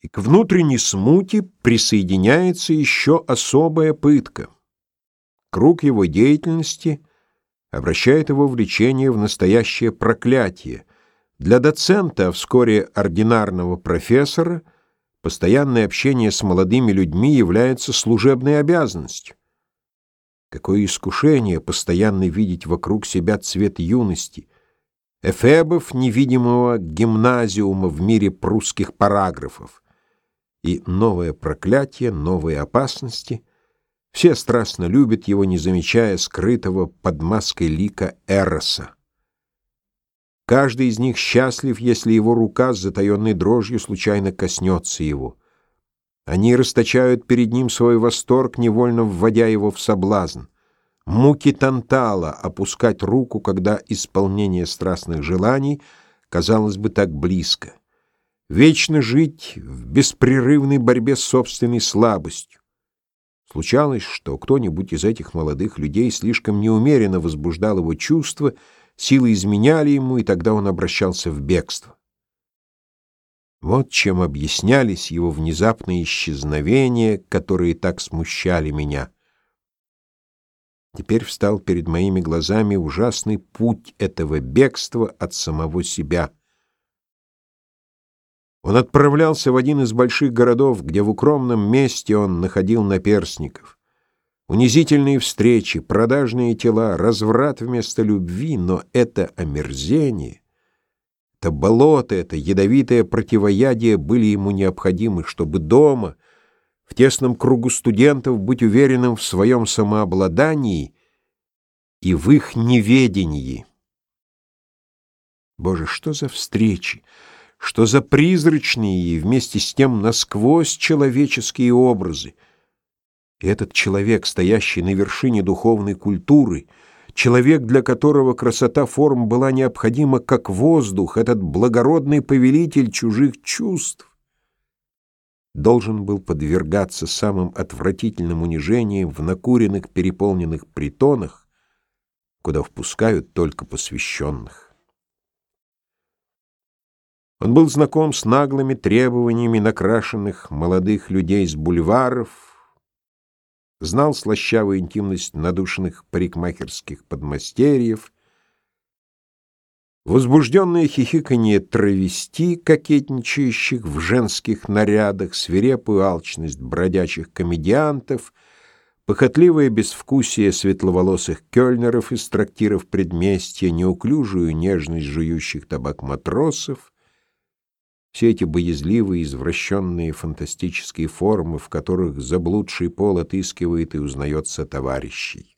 И к внутренней смуте присоединяется еще особая пытка. Круг его деятельности обращает его влечение в настоящее проклятие. Для доцента, а вскоре ординарного профессора, постоянное общение с молодыми людьми является служебной обязанностью. Какое искушение постоянно видеть вокруг себя цвет юности, эфебов невидимого гимназиума в мире прусских параграфов. И новое проклятие, новые опасности. Все страстно любят его, не замечая скрытого под маской лика Эроса. Каждый из них счастлив, если его рука с затаенной дрожью случайно коснется его. Они расточают перед ним свой восторг, невольно вводя его в соблазн. Муки Тантала — опускать руку, когда исполнение страстных желаний казалось бы так близко. Вечно жить в беспрерывной борьбе с собственной слабостью. Случалось, что кто-нибудь из этих молодых людей слишком неумеренно возбуждал его чувства, силы изменяли ему, и тогда он обращался в бегство. Вот чем объяснялись его внезапные исчезновения, которые так смущали меня. Теперь встал перед моими глазами ужасный путь этого бегства от самого себя. Он отправлялся в один из больших городов, где в укромном месте он находил наперсников. Унизительные встречи, продажные тела, разврат вместо любви, но это омерзение, это болото, это ядовитое противоядие были ему необходимы, чтобы дома, в тесном кругу студентов, быть уверенным в своем самообладании и в их неведении. Боже, что за встречи! Что за призрачные и вместе с тем насквозь человеческие образы! И этот человек, стоящий на вершине духовной культуры, человек, для которого красота форм была необходима как воздух, этот благородный повелитель чужих чувств, должен был подвергаться самым отвратительным унижениям в накуренных переполненных притонах, куда впускают только посвященных. Он был знаком с наглыми требованиями накрашенных молодых людей с бульваров, знал слащавую интимность надушенных парикмахерских подмастерьев, возбужденное хихиканье травести, кокетничающих в женских нарядах, свирепую алчность бродячих комедиантов, похотливое безвкусие светловолосых кёльнеров из трактиров предместья, неуклюжую нежность жующих табак матросов, все эти боязливые, извращенные фантастические формы, в которых заблудший пол отыскивает и узнает сотоварищей.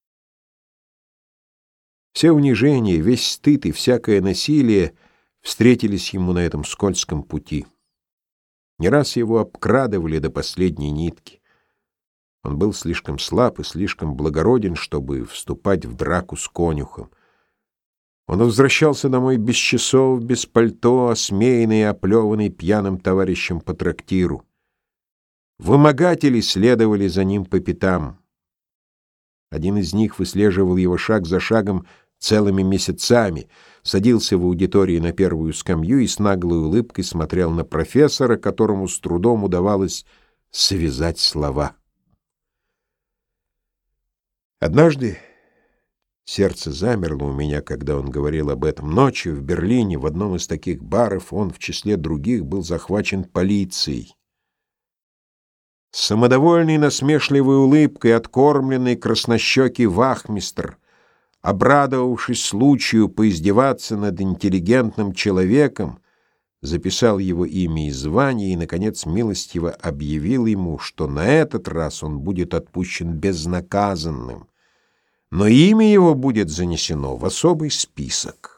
Все унижения, весь стыд и всякое насилие встретились ему на этом скользком пути. Не раз его обкрадывали до последней нитки. Он был слишком слаб и слишком благороден, чтобы вступать в драку с конюхом. Он возвращался домой без часов, без пальто, осмеянный и оплеванный пьяным товарищем по трактиру. Вымогатели следовали за ним по пятам. Один из них выслеживал его шаг за шагом целыми месяцами, садился в аудитории на первую скамью и с наглой улыбкой смотрел на профессора, которому с трудом удавалось связать слова. Однажды сердце замерло у меня, когда он говорил об этом. Ночью в Берлине в одном из таких баров он в числе других был захвачен полицией. С самодовольной насмешливой улыбкой откормленный краснощекий вахмистр, обрадовавшись случаю поиздеваться над интеллигентным человеком, записал его имя и звание и, наконец, милостиво объявил ему, что на этот раз он будет отпущен безнаказанным, но имя его будет занесено в особый список.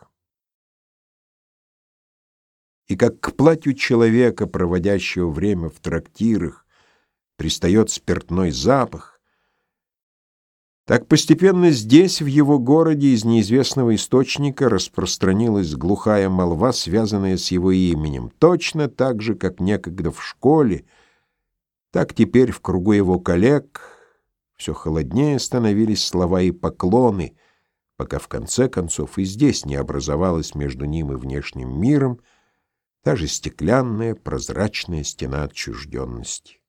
И как к платью человека, проводящего время в трактирах, пристает спиртной запах, так постепенно здесь, в его городе, из неизвестного источника распространилась глухая молва, связанная с его именем. Точно так же, как некогда в школе, так теперь в кругу его коллег все холоднее становились слова и поклоны, пока в конце концов и здесь не образовалось между ним и внешним миром та же стеклянная прозрачная стена отчужденности.